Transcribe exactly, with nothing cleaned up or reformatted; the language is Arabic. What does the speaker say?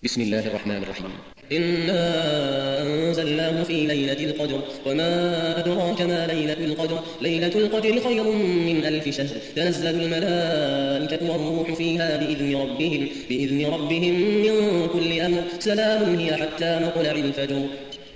بسم الله الرحمن الرحيم. إنا أنزلناه في ليلة القدر وما أدراك ما ليلة القدر ليلة القدر خير من ألف شهر تنزل الملائكة والروح فيها بإذن ربهم, بإذن ربهم من كل أمر سلام هي حتى مطلع الفجر.